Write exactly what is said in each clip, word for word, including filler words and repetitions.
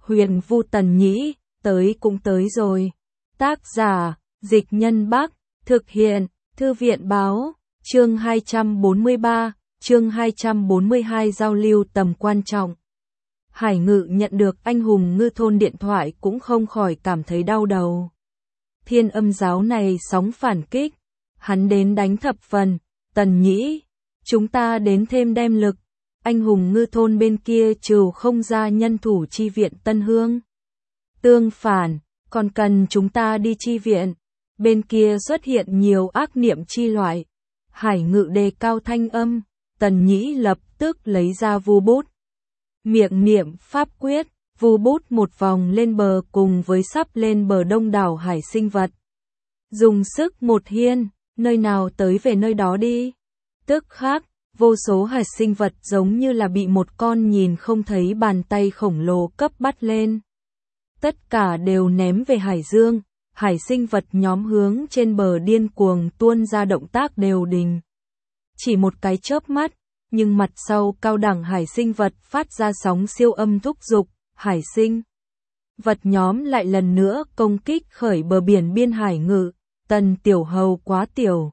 Huyền Vu Tần Nhĩ, tới cũng tới rồi. Tác giả, Dịch Nhân Bắc, thực hiện, Thư viện Báo, chương hai trăm bốn mươi ba, chương hai trăm bốn mươi hai giao lưu tầm quan trọng. Hải Ngự nhận được anh hùng ngư thôn điện thoại cũng không khỏi cảm thấy đau đầu. Thiên Âm giáo này sóng phản kích, hắn đến đánh thập phần, Tần Nhĩ, chúng ta đến thêm đem lực, anh hùng ngư thôn bên kia trừ không ra nhân thủ chi viện Tân Hương. Tương phản, còn cần chúng ta đi chi viện, bên kia xuất hiện nhiều ác niệm chi loại. Hải Ngự đề cao thanh âm, Tần Nhĩ lập tức lấy ra vu bút. Miệng niệm pháp quyết, vu bút một vòng lên bờ cùng với sắp lên bờ đông đảo hải sinh vật. Dùng sức một hiên, nơi nào tới về nơi đó đi. Tức khắc, vô số hải sinh vật giống như là bị một con nhìn không thấy bàn tay khổng lồ cấp bắt lên. Tất cả đều ném về hải dương, hải sinh vật nhóm hướng trên bờ điên cuồng tuôn ra động tác đều đình. Chỉ một cái chớp mắt, nhưng mặt sau cao đẳng hải sinh vật phát ra sóng siêu âm thúc giục, hải sinh vật nhóm lại lần nữa công kích khởi bờ biển biên Hải Ngự, Tần Tiểu Hầu quá tiểu.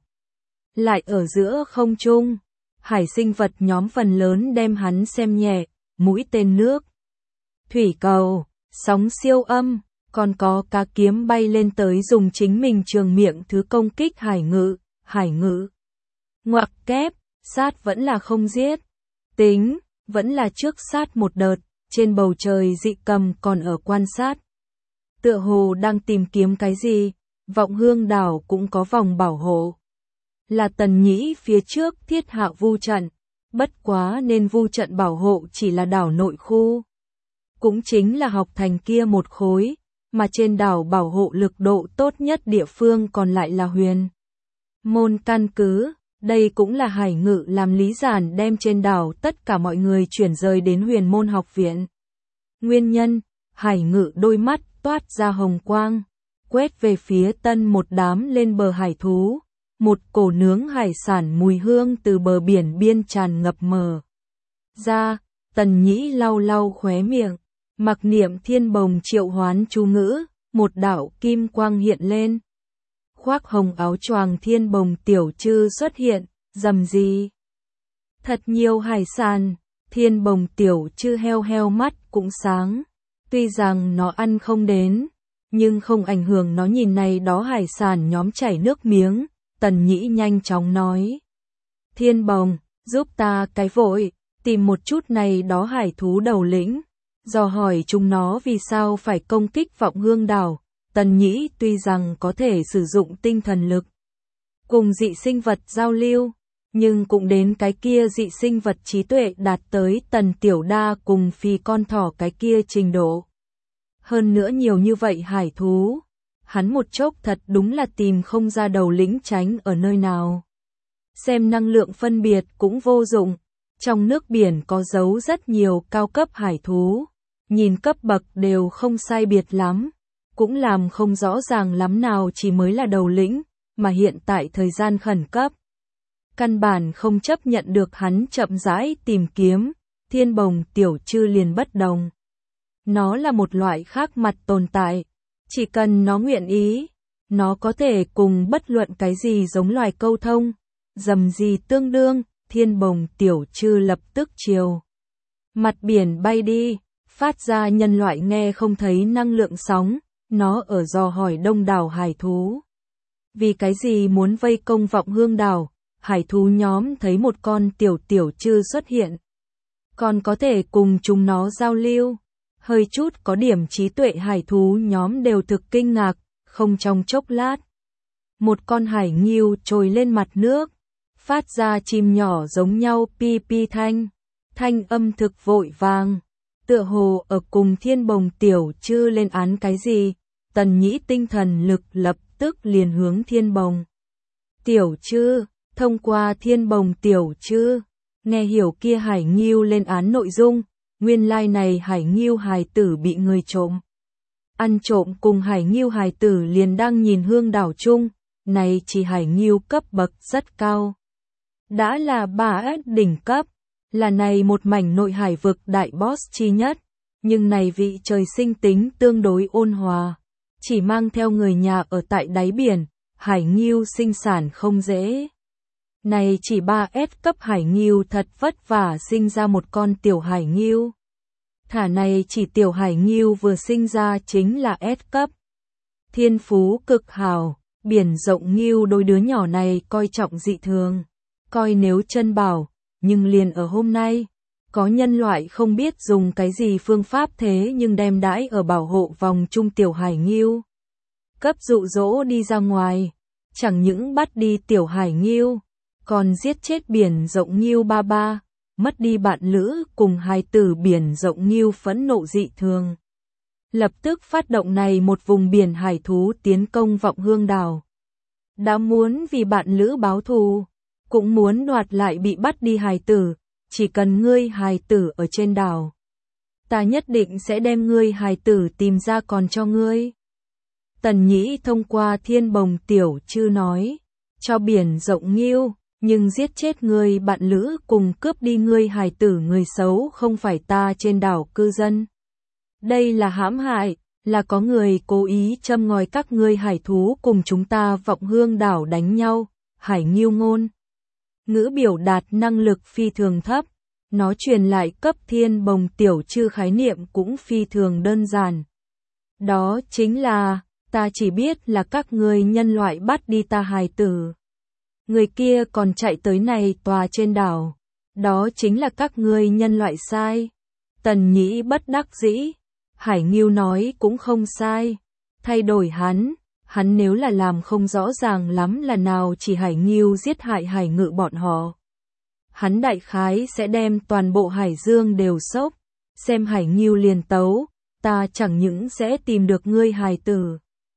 Lại ở giữa không trung, hải sinh vật nhóm phần lớn đem hắn xem nhẹ, mũi tên nước, thủy cầu, sóng siêu âm, còn có cá kiếm bay lên tới dùng chính mình trường miệng thứ công kích Hải Ngự, Hải Ngự. Ngoặc kép, sát vẫn là không giết. Tính, vẫn là trước sát một đợt, trên bầu trời dị cầm còn ở quan sát. Tựa hồ đang tìm kiếm cái gì, Vọng Hương đảo cũng có vòng bảo hộ. Là Tần Nhĩ phía trước thiết hạ vu trận, bất quá nên vu trận bảo hộ chỉ là đảo nội khu. Cũng chính là học thành kia một khối, mà trên đảo bảo hộ lực độ tốt nhất địa phương còn lại là Huyền Môn căn cứ. Đây cũng là Hải Ngự làm lý giản đem trên đảo tất cả mọi người chuyển rời đến Huyền Môn học viện. Nguyên nhân, Hải Ngự đôi mắt toát ra hồng quang, quét về phía tân một đám lên bờ hải thú, một cổ nướng hải sản mùi hương từ bờ biển biên tràn ngập mờ ra. Tần Nhĩ lau lau khóe miệng, mặc niệm thiên bồng triệu hoán chú ngữ, một đạo kim quang hiện lên. Khoác hồng áo choàng thiên bồng tiểu trư xuất hiện, rầm gì. Thật nhiều hải sản, thiên bồng tiểu trư heo heo mắt cũng sáng. Tuy rằng nó ăn không đến, nhưng không ảnh hưởng nó nhìn này đó hải sản nhóm chảy nước miếng. Tần Nhĩ nhanh chóng nói. Thiên bồng, giúp ta cái vội, tìm một chút này đó hải thú đầu lĩnh. Dò hỏi chúng nó vì sao phải công kích Vọng Hương đảo. Tần Nhĩ tuy rằng có thể sử dụng tinh thần lực cùng dị sinh vật giao lưu, nhưng cũng đến cái kia dị sinh vật trí tuệ đạt tới Tần Tiểu Đa cùng phi con thỏ cái kia trình độ. Hơn nữa nhiều như vậy hải thú, hắn một chốc thật đúng là tìm không ra đầu lĩnh tránh ở nơi nào. Xem năng lượng phân biệt cũng vô dụng, trong nước biển có giấu rất nhiều cao cấp hải thú, nhìn cấp bậc đều không sai biệt lắm. Cũng làm không rõ ràng lắm nào chỉ mới là đầu lĩnh, mà hiện tại thời gian khẩn cấp. Căn bản không chấp nhận được hắn chậm rãi tìm kiếm, thiên bồng tiểu trư liền bất đồng. Nó là một loại khác mặt tồn tại, chỉ cần nó nguyện ý, nó có thể cùng bất luận cái gì giống loài câu thông, dầm gì tương đương, thiên bồng tiểu trư lập tức chiều. Mặt biển bay đi, phát ra nhân loại nghe không thấy năng lượng sóng. Nó ở dò hỏi đông đảo hải thú. Vì cái gì muốn vây công Vọng Hương đảo, hải thú nhóm thấy một con tiểu tiểu trư xuất hiện. Còn có thể cùng chúng nó giao lưu. Hơi chút có điểm trí tuệ hải thú nhóm đều thực kinh ngạc, không trong chốc lát. Một con hải ngưu trồi lên mặt nước, phát ra chim nhỏ giống nhau pi pi thanh. Thanh âm thực vội vàng, tựa hồ ở cùng thiên bồng tiểu trư lên án cái gì. Tần Nhĩ tinh thần lực lập tức liền hướng thiên bồng tiểu trư, thông qua thiên bồng tiểu trư, nghe hiểu kia hải ngưu lên án nội dung, nguyên lai like này hải ngưu hài tử bị người trộm. Ăn trộm cùng hải ngưu hài tử liền đang nhìn Hương đảo chung, này chỉ hải ngưu cấp bậc rất cao. Đã là ba S đỉnh cấp, là này một mảnh nội hải vực đại boss chi nhất, Nhưng này vị trời sinh tính tương đối ôn hòa, chỉ mang theo người nhà ở tại đáy biển, hải ngưu sinh sản không dễ. Này chỉ ba S cấp hải ngưu thật vất vả sinh ra một con tiểu hải ngưu. Thả này chỉ tiểu hải ngưu vừa sinh ra chính là S cấp. Thiên phú cực hảo, biển rộng ngưu đôi đứa nhỏ này coi trọng dị thường, coi nếu chân bảo, nhưng liền ở hôm nay, có nhân loại không biết dùng cái gì phương pháp thế nhưng đem đãi ở bảo hộ vòng trung tiểu hải ngưu. Cấp dụ dỗ đi ra ngoài, chẳng những bắt đi tiểu hải ngưu, còn giết chết biển rộng ngưu ba ba, mất đi bạn lữ cùng hài tử biển rộng ngưu phẫn nộ dị thường. Lập tức phát động này một vùng biển hải thú tiến công Vọng Hương đảo. Đã muốn vì bạn lữ báo thù, cũng muốn đoạt lại bị bắt đi hài tử, chỉ cần ngươi hài tử ở trên đảo. Ta nhất định sẽ đem ngươi hài tử tìm ra còn cho ngươi. Tần Nhĩ thông qua Thiên Bồng tiểu chư nói, cho biển rộng ngưu, nhưng giết chết ngươi bạn lữ cùng cướp đi ngươi hài tử người xấu không phải ta trên đảo cư dân. Đây là hãm hại, là có người cố ý châm ngòi các ngươi hải thú cùng chúng ta Vọng Hương đảo đánh nhau, hải ngưu ngôn. Ngữ biểu đạt năng lực phi thường thấp, nó truyền lại cấp Thiên Bồng tiểu chư khái niệm cũng phi thường đơn giản. Đó chính là, ta chỉ biết là các ngươi nhân loại bắt đi ta hài tử. Người kia còn chạy tới này tòa trên đảo. Đó chính là các ngươi nhân loại sai. Tần Nhĩ bất đắc dĩ. Hải Ngưu nói cũng không sai. Thay đổi hắn. Hắn nếu là làm không rõ ràng lắm là nào chỉ Hải Ngưu giết hại Hải Ngự bọn họ. Hắn đại khái sẽ đem toàn bộ Hải Dương đều sốc. Xem Hải Ngưu liền tấu. Ta chẳng những sẽ tìm được ngươi hài tử.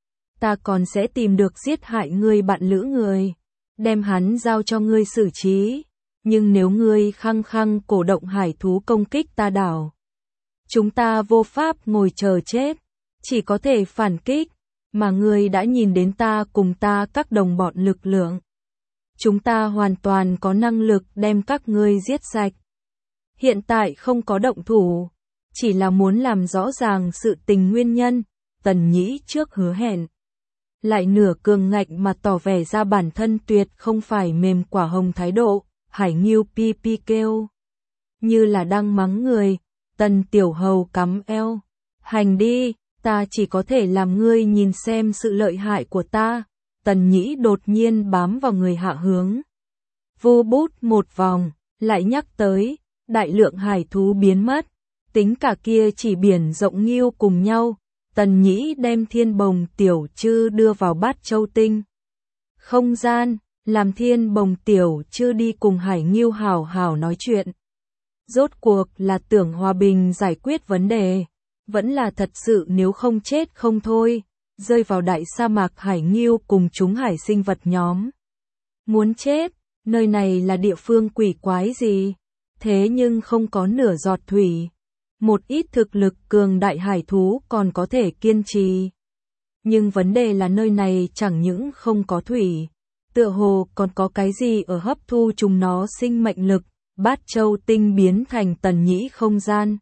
Ta còn sẽ tìm được giết hại ngươi bạn lữ người. Đem hắn giao cho ngươi xử trí, nhưng nếu ngươi khăng khăng cổ động hải thú công kích ta đảo, chúng ta vô pháp ngồi chờ chết, chỉ có thể phản kích, mà ngươi đã nhìn đến ta cùng ta các đồng bọn lực lượng. Chúng ta hoàn toàn có năng lực đem các ngươi giết sạch. Hiện tại không có động thủ, chỉ là muốn làm rõ ràng sự tình nguyên nhân, Tần Nhĩ trước hứa hẹn. Lại nửa cường ngạnh mà tỏ vẻ ra bản thân tuyệt không phải mềm quả hồng thái độ, Hải Ngưu pi pi kêu. Như là đang mắng người, Tần Tiểu Hầu cắm eo. Hành đi, ta chỉ có thể làm ngươi nhìn xem sự lợi hại của ta. Tần Nhĩ đột nhiên bám vào người Hạ Hướng. Vô bút một vòng, lại nhắc tới, đại lượng hải thú biến mất. Tính cả kia chỉ biển rộng ngưu cùng nhau. Tần Nhĩ đem Thiên Bồng tiểu chư đưa vào Bát Châu Tinh. Không gian, làm Thiên Bồng tiểu chư đi cùng Hải Ngưu hảo hảo nói chuyện. Rốt cuộc là tưởng hòa bình giải quyết vấn đề, vẫn là thật sự nếu không chết không thôi, rơi vào đại sa mạc Hải Ngưu cùng chúng hải sinh vật nhóm. Muốn chết, nơi này là địa phương quỷ quái gì, thế nhưng không có nửa giọt thủy. Một ít thực lực cường đại hải thú còn có thể kiên trì. Nhưng vấn đề là nơi này chẳng những không có thủy, tựa hồ còn có cái gì ở hấp thu chúng nó sinh mệnh lực, Bát Châu Tinh biến thành Tần Nhĩ không gian.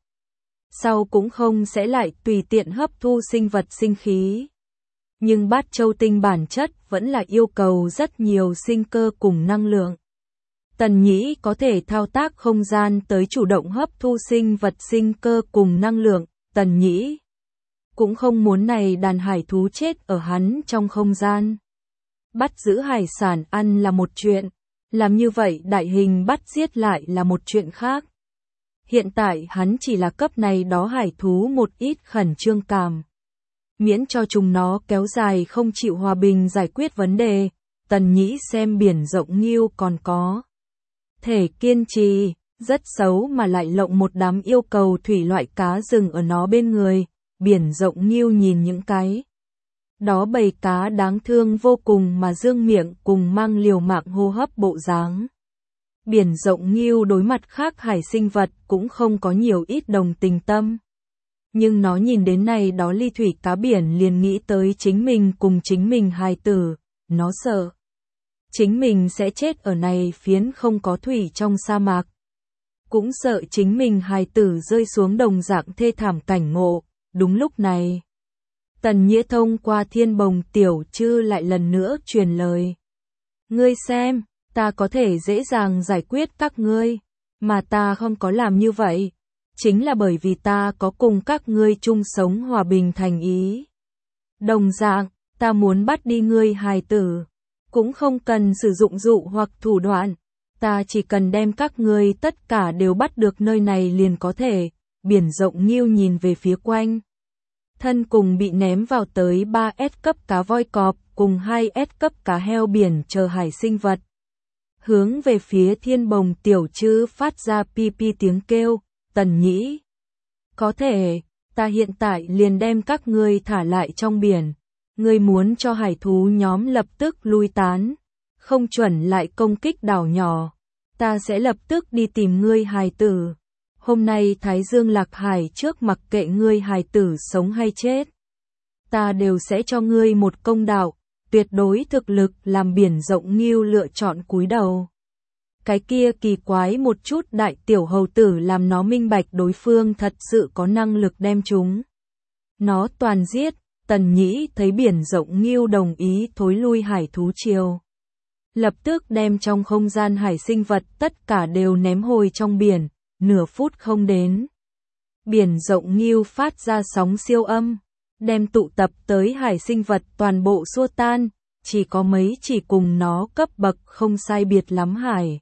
Sau cũng không sẽ lại tùy tiện hấp thu sinh vật sinh khí. Nhưng Bát Châu Tinh bản chất vẫn là yêu cầu rất nhiều sinh cơ cùng năng lượng. Tần Nhĩ có thể thao tác không gian tới chủ động hấp thu sinh vật sinh cơ cùng năng lượng, Tần Nhĩ cũng không muốn này đàn hải thú chết ở hắn trong không gian. Bắt giữ hải sản ăn là một chuyện, làm như vậy đại hình bắt giết lại là một chuyện khác. Hiện tại hắn chỉ là cấp này đó hải thú một ít khẩn trương cảm. Miễn cho chúng nó kéo dài không chịu hòa bình giải quyết vấn đề, Tần Nhĩ xem biển rộng ngưu còn có thể kiên trì, rất xấu mà lại lộng một đám yêu cầu thủy loại cá rừng ở nó bên người, biển rộng ngưu nhìn những cái. Đó bầy cá đáng thương vô cùng mà dương miệng cùng mang liều mạng hô hấp bộ dáng. Biển rộng ngưu đối mặt khác hải sinh vật cũng không có nhiều ít đồng tình tâm. Nhưng nó nhìn đến này đó ly thủy cá biển liền nghĩ tới chính mình cùng chính mình hài tử, nó sợ. Chính mình sẽ chết ở này phiến không có thủy trong sa mạc. cũng sợ chính mình hài tử rơi xuống đồng dạng thê thảm cảnh ngộ. Đúng lúc này, Tần Nghĩa thông qua Thiên Bồng Tiểu Trư lại lần nữa truyền lời. Ngươi xem, ta có thể dễ dàng giải quyết các ngươi, mà ta không có làm như vậy, chính là bởi vì ta có cùng các ngươi chung sống hòa bình thành ý. Đồng dạng, ta muốn bắt đi ngươi hài tử, cũng không cần sử dụng dụ hoặc thủ đoạn, ta chỉ cần đem các ngươi tất cả đều bắt được nơi này liền có thể. Biển Rộng Nghiêu nhìn về phía quanh. Thân cùng bị ném vào tới ba S cấp cá voi cọp cùng hai S cấp cá heo biển chờ hải sinh vật. Hướng về phía Thiên Bồng Tiểu Trư phát ra pi pi tiếng kêu. Tần Nhĩ, có thể, ta hiện tại liền đem các ngươi thả lại trong biển. Ngươi muốn cho hải thú nhóm lập tức lui tán, không chuẩn lại công kích đảo nhỏ. Ta sẽ lập tức đi tìm ngươi hài tử. Hôm nay Thái Dương Lạc Hải trước mặc kệ ngươi hài tử sống hay chết, ta đều sẽ cho ngươi một công đạo, tuyệt đối thực lực. Làm Biển Rộng Nghiêu lựa chọn cúi đầu. Cái kia kỳ quái một chút đại tiểu hầu tử làm nó minh bạch đối phương thật sự có năng lực đem chúng nó toàn giết. Tần Nhĩ thấy Biển Rộng Nghiêu đồng ý thối lui hải thú triều, lập tức đem trong không gian hải sinh vật tất cả đều ném hồi trong biển. Nửa phút không đến, Biển Rộng Nghiêu phát ra sóng siêu âm, đem tụ tập tới hải sinh vật toàn bộ xua tan, chỉ có mấy chỉ cùng nó cấp bậc không sai biệt lắm hải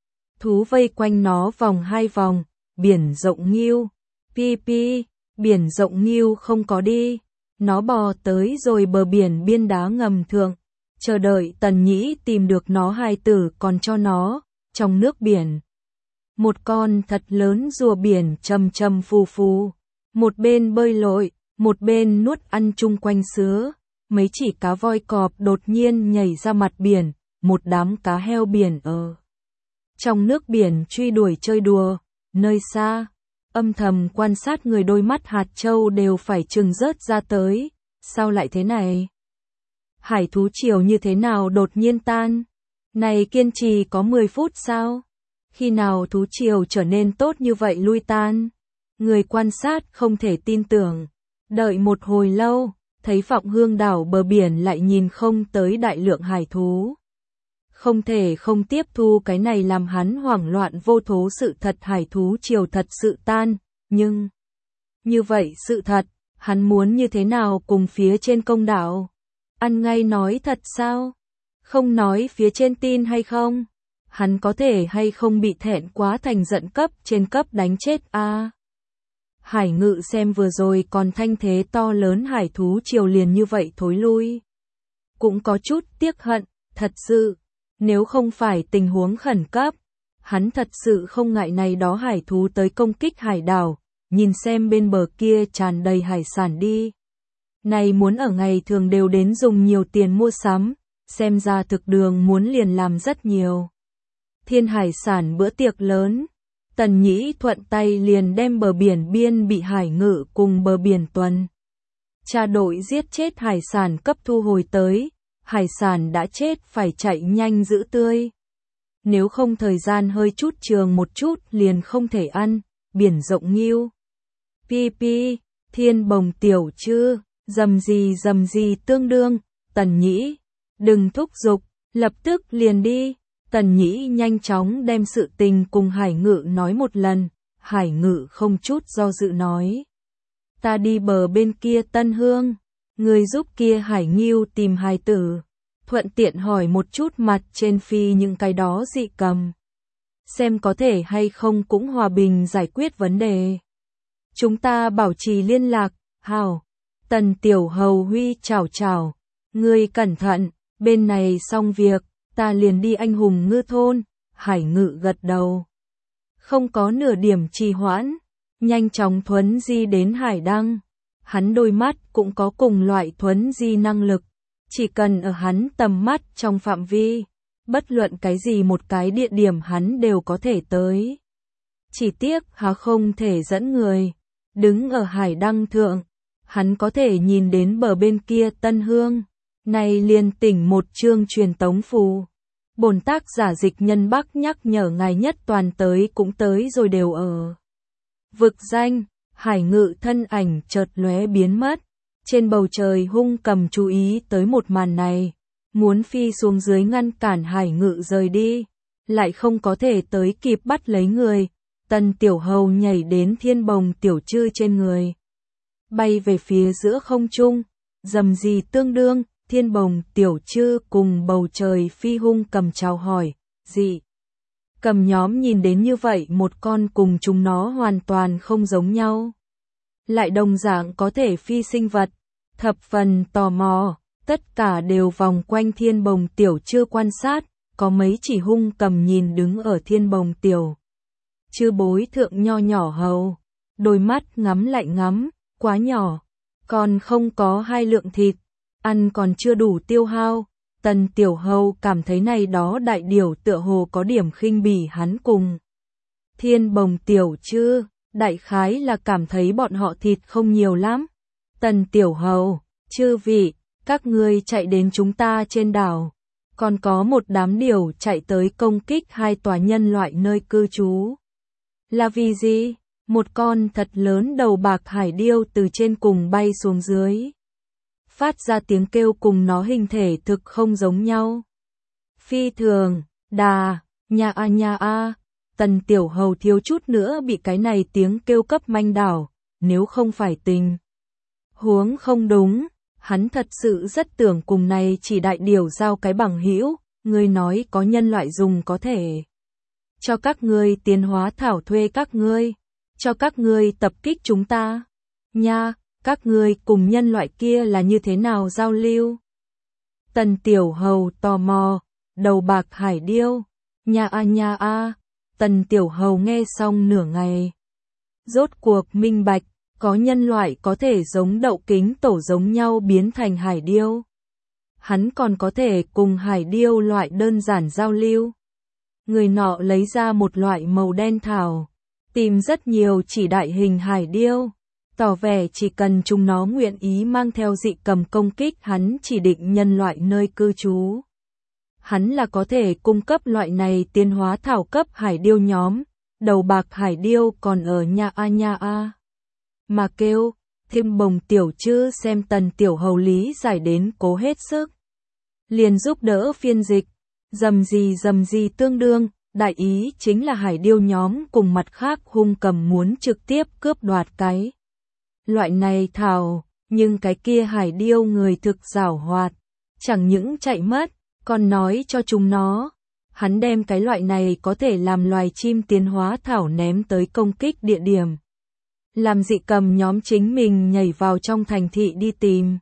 thú vây quanh nó vòng hai vòng. Biển Rộng Nghiêu, pi pi, Biển Rộng Nghiêu không có đi, nó bò tới rồi bờ biển biên đá ngầm thượng, chờ đợi Tần Nhĩ tìm được nó hài tử còn cho nó. Trong nước biển, một con thật lớn rùa biển chầm chầm phù phù, một bên bơi lội, một bên nuốt ăn chung quanh sứa. Mấy chỉ cá voi cọp đột nhiên nhảy ra mặt biển, một đám cá heo biển ở trong nước biển truy đuổi chơi đùa. Nơi xa, âm thầm quan sát người đôi mắt hạt châu đều phải trừng rớt ra tới. Sao lại thế này? Hải thú triều như thế nào đột nhiên tan? Này kiên trì có mười phút sao? Khi nào thú triều trở nên tốt như vậy lui tan? Người quan sát không thể tin tưởng. Đợi một hồi lâu, thấy Phọng Hương đảo bờ biển lại nhìn không tới đại lượng hải thú. Không thể không tiếp thu cái này làm hắn hoảng loạn vô thố sự thật. Hải thú triều thật sự tan, nhưng như vậy sự thật, hắn muốn như thế nào cùng phía trên công đạo? Ăn ngay nói thật sao? Không nói phía trên tin hay không? Hắn có thể hay không bị thẹn quá thành giận cấp trên cấp đánh chết a? À, Hải Ngự xem vừa rồi còn thanh thế to lớn hải thú triều liền như vậy thối lui, cũng có chút tiếc hận, thật sự, nếu không phải tình huống khẩn cấp, hắn thật sự không ngại này đó hải thú tới công kích hải đảo. Nhìn xem bên bờ kia tràn đầy hải sản đi. Này muốn ở ngày thường đều đến dùng nhiều tiền mua sắm, xem ra thực đường muốn liền làm rất nhiều. Thiên hải sản bữa tiệc lớn, Tần Nhĩ thuận tay liền đem bờ biển biên bị Hải Ngự cùng bờ biển tuần tra đội giết chết hải sản cấp thu hồi tới. Hải sản đã chết phải chạy nhanh giữ tươi, nếu không thời gian hơi chút trường một chút liền không thể ăn. Biển Rộng Nghiêu, pi pi, Thiên Bồng Tiểu Trư, dầm gì dầm gì tương đương. Tần Nhĩ, đừng thúc giục, lập tức liền đi. Tần Nhĩ nhanh chóng đem sự tình cùng Hải Ngự nói một lần. Hải Ngự không chút do dự nói, ta đi bờ bên kia Tân Hương, người giúp kia Hải Nghiêu tìm hài tử, thuận tiện hỏi một chút mặt trên phi những cái đó dị cầm, xem có thể hay không cũng hòa bình giải quyết vấn đề. Chúng ta bảo trì liên lạc. Hào. Tần Tiểu Hầu Huy chào chào, ngươi cẩn thận, bên này xong việc, ta liền đi Anh Hùng Ngư thôn. Hải Ngự gật đầu, không có nửa điểm trì hoãn, nhanh chóng thuấn di đến Hải Đăng. Hắn đôi mắt cũng có cùng loại thuấn di năng lực, chỉ cần ở hắn tầm mắt trong phạm vi, bất luận cái gì một cái địa điểm hắn đều có thể tới. Chỉ tiếc hắn không thể dẫn người, đứng ở Hải Đăng thượng, hắn có thể nhìn đến bờ bên kia Tân Hương, này liền tỉnh một chương truyền tống phù. Bổn tác giả Dịch Nhân Bắc nhắc nhở ngài nhất toàn tới cũng tới rồi đều ở vực danh. Hải Ngự thân ảnh chợt lóe biến mất. Trên bầu trời Hung Cầm chú ý tới một màn này, muốn phi xuống dưới ngăn cản Hải Ngự rời đi, lại không có thể tới kịp bắt lấy người. Tần Tiểu Hầu nhảy đến Thiên Bồng Tiểu Trư trên người, bay về phía giữa không trung, rầm rì tương đương. Thiên Bồng Tiểu Trư cùng bầu trời phi Hung Cầm chào hỏi. Dị cầm nhóm nhìn đến như vậy một con cùng chúng nó hoàn toàn không giống nhau, lại đồng dạng có thể phi sinh vật, thập phần tò mò, tất cả đều vòng quanh Thiên Bồng Tiểu Trư quan sát. Có mấy chỉ Hung Cầm nhìn đứng ở Thiên Bồng Tiểu Trư bối thượng nho nhỏ hầu, đôi mắt ngắm lại ngắm, quá nhỏ, còn không có hai lượng thịt, ăn còn chưa đủ tiêu hao. Tần Tiểu Hầu cảm thấy này đó đại điểu tựa hồ có điểm khinh bỉ hắn cùng Thiên Bồng Tiểu Trư, đại khái là cảm thấy bọn họ thịt không nhiều lắm. Tần Tiểu Hầu, chư vị, các ngươi chạy đến chúng ta trên đảo, còn có một đám điểu chạy tới công kích hai tòa nhân loại nơi cư trú. Là vì gì? Một con thật lớn đầu bạc hải điêu từ trên cùng bay xuống dưới, phát ra tiếng kêu cùng nó hình thể thực không giống nhau. Phi thường, đà, nha a nha a, Tần Tiểu Hầu thiếu chút nữa bị cái này tiếng kêu cấp manh đảo, nếu không phải tình huống không đúng, hắn thật sự rất tưởng cùng này chỉ đại điểu giao cái bằng hữu. Ngươi nói có nhân loại dùng có thể cho các ngươi tiến hóa thảo thuê các ngươi, cho các ngươi tập kích chúng ta. Nha, các ngươi cùng nhân loại kia là như thế nào giao lưu? Tần Tiểu Hầu tò mò, đầu bạc hải điêu, nha a nha a, Tần Tiểu Hầu nghe xong nửa ngày, rốt cuộc minh bạch, có nhân loại có thể giống đậu kính tổ giống nhau biến thành hải điêu. Hắn còn có thể cùng hải điêu loại đơn giản giao lưu. Người nọ lấy ra một loại màu đen thảo, tìm rất nhiều chỉ đại hình hải điêu, tỏ vẻ chỉ cần chúng nó nguyện ý mang theo dị cầm công kích hắn chỉ định nhân loại nơi cư trú, hắn là có thể cung cấp loại này tiến hóa thảo cấp hải điêu nhóm. Đầu bạc hải điêu còn ở nha a nha a mà kêu. Thiên Bồng Tiểu Trư xem Tần Tiểu Hầu lý giải đến cố hết sức, liền giúp đỡ phiên dịch. Dầm gì dầm gì tương đương, đại ý chính là hải điêu nhóm cùng mặt khác Hung Cầm muốn trực tiếp cướp đoạt cái loại này thảo, nhưng cái kia hải điêu người thực giảo hoạt, chẳng những chạy mất, còn nói cho chúng nó, hắn đem cái loại này có thể làm loài chim tiến hóa thảo ném tới công kích địa điểm, làm dị cầm nhóm chính mình nhảy vào trong thành thị đi tìm.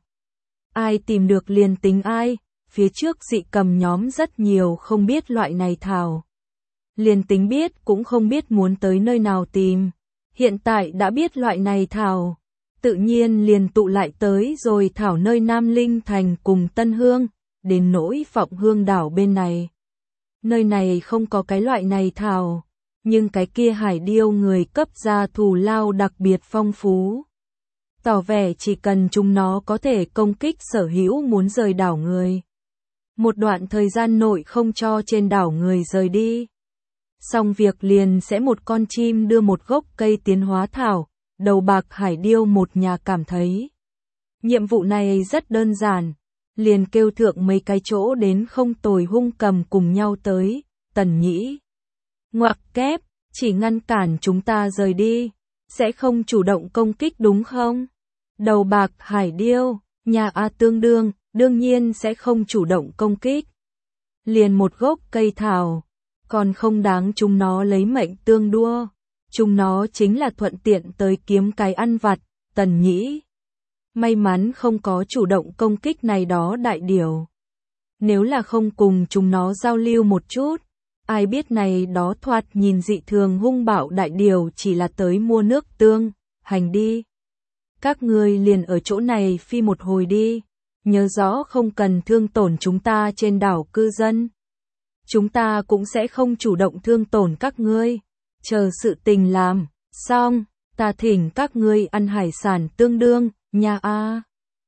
Ai tìm được liền tính ai, phía trước dị cầm nhóm rất nhiều không biết loại này thảo, liền tính biết cũng không biết muốn tới nơi nào tìm. Hiện tại đã biết loại này thảo, tự nhiên liền tụ lại tới rồi thảo nơi Nam Linh Thành cùng Tân Hương, đến nỗi Phọng Hương đảo bên này. Nơi này không có cái loại này thảo, nhưng cái kia hải điêu người cấp ra thù lao đặc biệt phong phú, tỏ vẻ chỉ cần chúng nó có thể công kích sở hữu muốn rời đảo người, một đoạn thời gian nội không cho trên đảo người rời đi, xong việc liền sẽ một con chim đưa một gốc cây tiến hóa thảo. Đầu bạc hải điêu một nhà cảm thấy nhiệm vụ này rất đơn giản, liền kêu thượng mấy cái chỗ đến không tồi Hung Cầm cùng nhau tới. Tần Nhĩ ngoặc kép, chỉ ngăn cản chúng ta rời đi, sẽ không chủ động công kích đúng không? Đầu bạc hải điêu, nhà A tương đương, đương nhiên sẽ không chủ động công kích. Liền một gốc cây thảo, còn không đáng chúng nó lấy mệnh tương đua. Chúng nó chính là thuận tiện tới kiếm cái ăn vặt. Tần Nhĩ may mắn không có chủ động công kích này đó đại điểu. Nếu là không cùng chúng nó giao lưu một chút, ai biết này đó thoạt nhìn dị thường hung bạo đại điểu chỉ là tới mua nước tương, hành đi. Các ngươi liền ở chỗ này phi một hồi đi, nhớ rõ không cần thương tổn chúng ta trên đảo cư dân. Chúng ta cũng sẽ không chủ động thương tổn các ngươi. Chờ sự tình làm xong, ta thỉnh các ngươi ăn hải sản tương đương, nha a.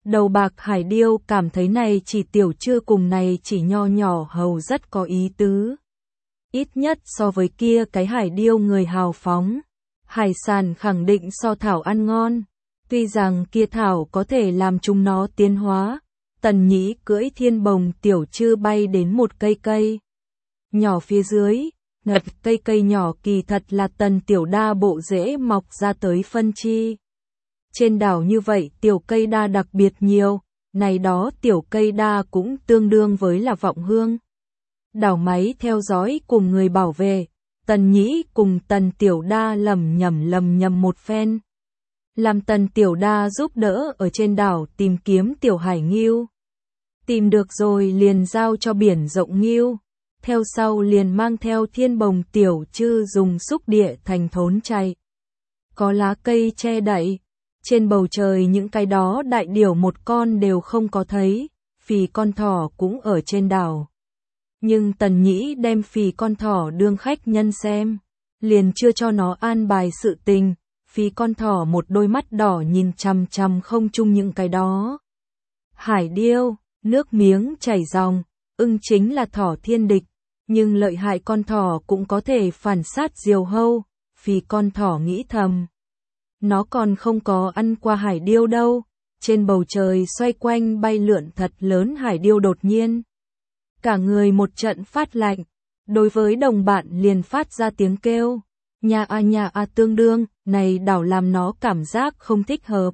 Đầu bạc hải điêu cảm thấy này chỉ tiểu trư cùng này chỉ nho nhỏ hầu rất có ý tứ. Ít nhất so với kia cái hải điêu người hào phóng. Hải sản khẳng định so thảo ăn ngon. Tuy rằng kia thảo có thể làm chúng nó tiến hóa. Tần Nhĩ cưỡi thiên bồng tiểu trư bay đến một cây cây nhỏ phía dưới. Ngật cây cây nhỏ kỳ thật là tần tiểu đa bộ rễ mọc ra tới phân chi. Trên đảo như vậy tiểu cây đa đặc biệt nhiều, này đó tiểu cây đa cũng tương đương với là vọng hương. Đảo máy theo dõi cùng người bảo vệ, Tần Nhĩ cùng tần tiểu đa lầm nhầm lầm nhầm một phen. Làm tần tiểu đa giúp đỡ ở trên đảo tìm kiếm tiểu hải ngưu. Tìm được rồi liền giao cho biển rộng ngưu. Theo sau liền mang theo thiên bồng tiểu trư dùng xúc địa thành thốn chạy. Có lá cây che đậy. Trên bầu trời những cái đó đại điểu một con đều không có thấy, phì con thỏ cũng ở trên đảo. Nhưng Tần Nhĩ đem phì con thỏ đương khách nhân xem, liền chưa cho nó an bài sự tình, phì con thỏ một đôi mắt đỏ nhìn chằm chằm không chung những cái đó. Hải điêu, nước miếng chảy ròng, ưng chính là thỏ thiên địch, nhưng lợi hại con thỏ cũng có thể phản sát diều hâu, phì con thỏ nghĩ thầm. Nó còn không có ăn qua hải điêu đâu, trên bầu trời xoay quanh bay lượn thật lớn hải điêu đột nhiên. Cả người một trận phát lạnh, đối với đồng bạn liền phát ra tiếng kêu, nhà a nhà a tương đương, này đảo làm nó cảm giác không thích hợp.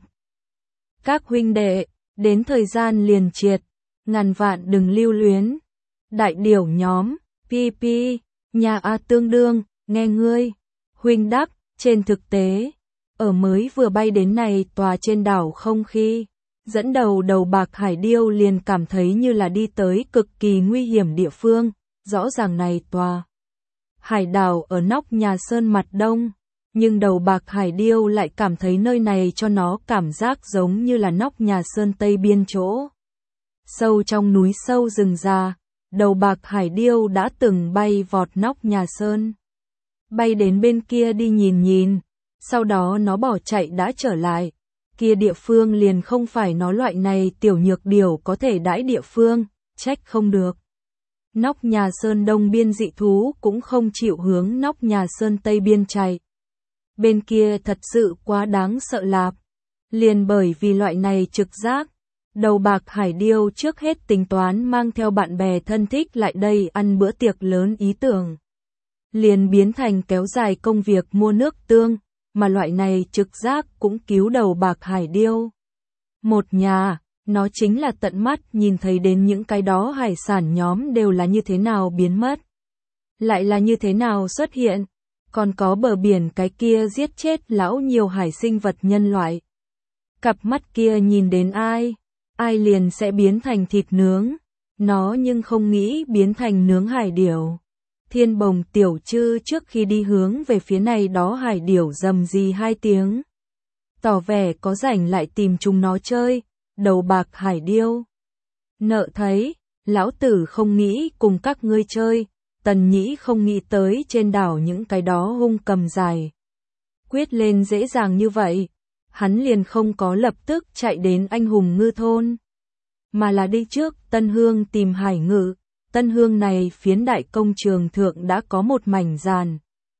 Các huynh đệ, đến thời gian liền triệt, ngàn vạn đừng lưu luyến. Đại điểu nhóm, pi pi, nhà a tương đương, nghe ngươi, huynh đắc, trên thực tế. Ở mới vừa bay đến này tòa trên đảo không khí, dẫn đầu đầu bạc hải điêu liền cảm thấy như là đi tới cực kỳ nguy hiểm địa phương, rõ ràng này tòa hải đảo ở nóc nhà sơn mặt đông, nhưng đầu bạc hải điêu lại cảm thấy nơi này cho nó cảm giác giống như là nóc nhà sơn tây biên chỗ. Sâu trong núi sâu rừng già, đầu bạc hải điêu đã từng bay vọt nóc nhà sơn. Bay đến bên kia đi nhìn nhìn. Sau đó nó bỏ chạy đã trở lại, kia địa phương liền không phải nó loại này tiểu nhược điểu có thể đãi địa phương, trách không được. Nóc nhà sơn đông biên dị thú cũng không chịu hướng nóc nhà sơn tây biên chạy. Bên kia thật sự quá đáng sợ lạp. Liền bởi vì loại này trực giác, đầu bạc hải điêu trước hết tính toán mang theo bạn bè thân thích lại đây ăn bữa tiệc lớn ý tưởng. Liền biến thành kéo dài công việc mua nước tương. Mà loại này trực giác cũng cứu đầu bạc hải điêu. Một nhà, nó chính là tận mắt nhìn thấy đến những cái đó hải sản nhóm đều là như thế nào biến mất. Lại là như thế nào xuất hiện. Còn có bờ biển cái kia giết chết lão nhiều hải sinh vật nhân loại. Cặp mắt kia nhìn đến ai, ai liền sẽ biến thành thịt nướng. Nó nhưng không nghĩ biến thành nướng hải điểu. Thiên bồng tiểu trư trước khi đi hướng về phía này đó hải điểu rầm rì hai tiếng. Tỏ vẻ có rảnh lại tìm chúng nó chơi, đầu bạc hải điêu. Nợ thấy, lão tử không nghĩ cùng các ngươi chơi, Tần Nhĩ không nghĩ tới trên đảo những cái đó hung cầm dài. Quyết lên dễ dàng như vậy, hắn liền không có lập tức chạy đến anh hùng ngư thôn. Mà là đi trước Tân Hương tìm hải ngự. Tân Hương này phiến đại công trường thượng đã có một mảnh giàn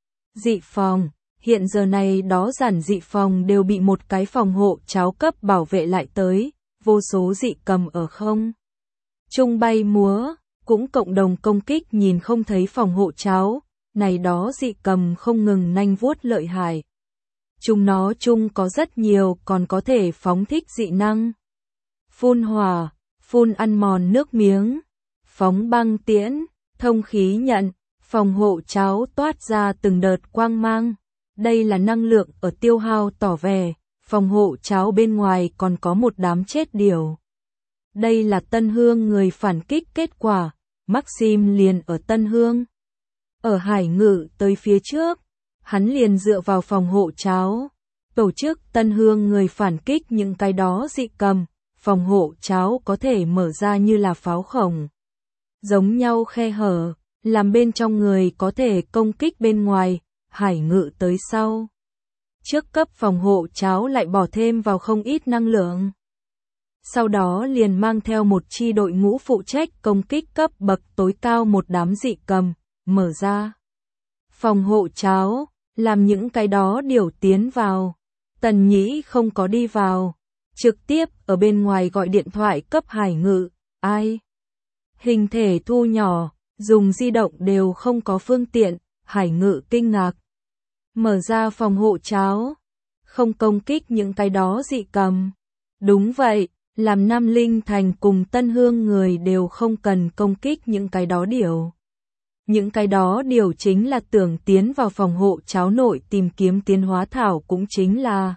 dị phòng, hiện giờ này đó giản dị phòng đều bị một cái phòng hộ cháo cấp bảo vệ lại tới, vô số dị cầm ở không trung bay múa, cũng cộng đồng công kích nhìn không thấy phòng hộ cháo, này đó dị cầm không ngừng nanh vuốt lợi hại. Chúng nó chung có rất nhiều còn có thể phóng thích dị năng. Phun hỏa, phun ăn mòn nước miếng. Phóng băng tiễn, thông khí nhận, phòng hộ cháo toát ra từng đợt quang mang. Đây là năng lượng ở tiêu hao tỏ vẻ, phòng hộ cháo bên ngoài còn có một đám chết điểu. Đây là Tân Hương người phản kích kết quả, Maxim liền ở Tân Hương. Ở hải ngự tới phía trước, hắn liền dựa vào phòng hộ cháo. Tổ chức Tân Hương người phản kích những cái đó dị cầm, phòng hộ cháo có thể mở ra như là pháo khổng. Giống nhau khe hở, làm bên trong người có thể công kích bên ngoài, hải ngự tới sau. Trước cấp phòng hộ cháo lại bỏ thêm vào không ít năng lượng. sau đó liền mang theo một chi đội ngũ phụ trách công kích cấp bậc tối cao một đám dị cầm, mở ra phòng hộ cháo, làm những cái đó điều tiến vào. Tần Nhĩ không có đi vào, trực tiếp ở bên ngoài gọi điện thoại cấp Hải Ngự, ai? Hình thể thu nhỏ, dùng di động đều không có phương tiện, Hải Ngự kinh ngạc. Mở ra phòng hộ cháo, không công kích những cái đó dị cầm. Đúng vậy, làm Nam Linh Thành cùng Tân Hương người đều không cần công kích những cái đó điều. Những cái đó điều chính là tưởng tiến vào phòng hộ cháo nội tìm kiếm tiến hóa thảo, cũng chính là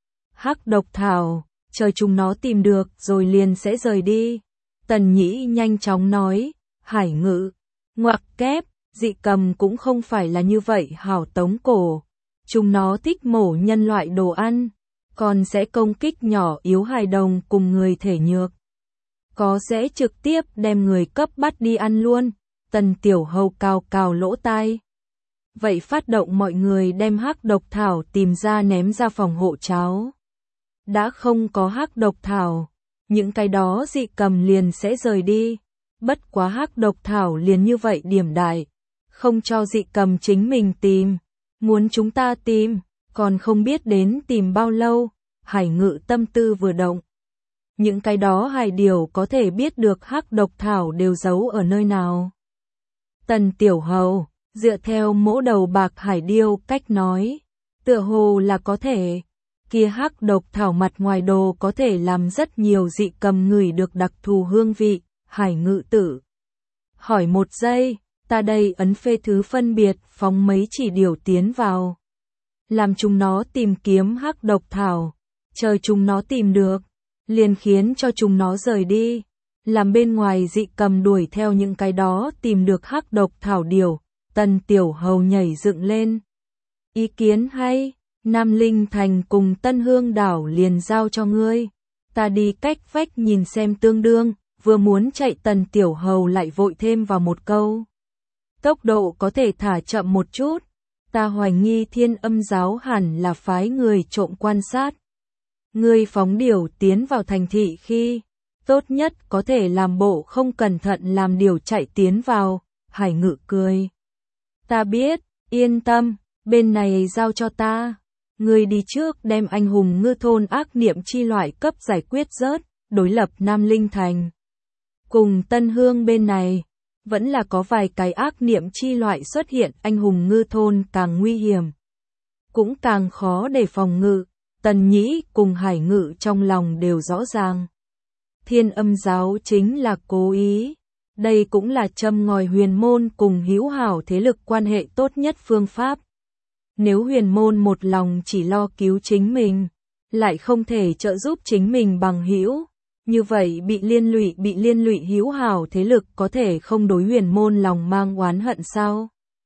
hắc độc thảo, chờ chúng nó tìm được rồi liền sẽ rời đi. Tần Nhĩ nhanh chóng nói, Hải Ngự, ngoặc kép, dị cầm cũng không phải là như vậy hảo tống cổ. Chúng nó thích mổ nhân loại đồ ăn, còn sẽ công kích nhỏ yếu hài đồng cùng người thể nhược. Có sẽ trực tiếp đem người cấp bắt đi ăn luôn. Tần Tiểu Hầu cào cào lỗ tai. Vậy phát động mọi người đem hắc độc thảo tìm ra ném ra phòng hộ cháo. Đã không có hắc độc thảo, những cái đó dị cầm liền sẽ rời đi. Bất quá hắc độc thảo liền như vậy điểm đại, không cho dị cầm chính mình tìm, muốn chúng ta tìm, còn không biết đến tìm bao lâu. Hải Ngự tâm tư vừa động. Những cái đó hải điều có thể biết được hắc độc thảo đều giấu ở nơi nào. Tần Tiểu Hầu, dựa theo mỗ đầu bạc hải điêu cách nói, tựa hồ là có thể. Kia hắc độc thảo mặt ngoài đồ có thể làm rất nhiều dị cầm ngửi được đặc thù hương vị. Hải Ngự tử hỏi một giây, ta đây ấn phê thứ phân biệt phóng mấy chỉ điều tiến vào. Làm chúng nó tìm kiếm hắc độc thảo, chờ chúng nó tìm được, liền khiến cho chúng nó rời đi. Làm bên ngoài dị cầm đuổi theo những cái đó tìm được hắc độc thảo điều. Tần Tiểu Hầu nhảy dựng lên. Ý kiến hay, Nam Linh Thành cùng Tân Hương đảo liền giao cho ngươi. Ta đi cách vách nhìn xem tương đương, vừa muốn chạy Tần Tiểu Hầu lại vội thêm vào một câu. Tốc độ có thể thả chậm một chút, ta hoài nghi Thiên Âm giáo hẳn là phái người trộm quan sát. Ngươi phóng điều tiến vào thành thị khi, tốt nhất có thể làm bộ không cẩn thận làm điều chạy tiến vào. Hải Ngự cười. Ta biết, yên tâm, bên này giao cho ta. Ngươi đi trước đem anh hùng ngư thôn ác niệm chi loại cấp giải quyết rớt, đối lập Nam Linh Thành. Cùng Tân Hương bên này, vẫn là có vài cái ác niệm chi loại xuất hiện, anh hùng ngư thôn càng nguy hiểm. Cũng càng khó để phòng ngự. Tần Nhĩ cùng Hải Ngự trong lòng đều rõ ràng. Thiên Âm giáo chính là cố ý. Đây cũng là châm ngòi huyền môn cùng hữu hảo thế lực quan hệ tốt nhất phương pháp. Nếu huyền môn một lòng chỉ lo cứu chính mình, lại không thể trợ giúp chính mình bằng hữu, như vậy bị liên lụy bị liên lụy hữu hảo thế lực có thể không đối huyền môn lòng mang oán hận sao?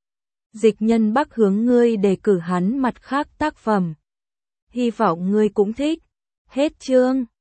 Dịch Nhân Bắc hướng ngươi đề cử hắn mặt khác tác phẩm. Hy vọng ngươi cũng thích. Hết chương.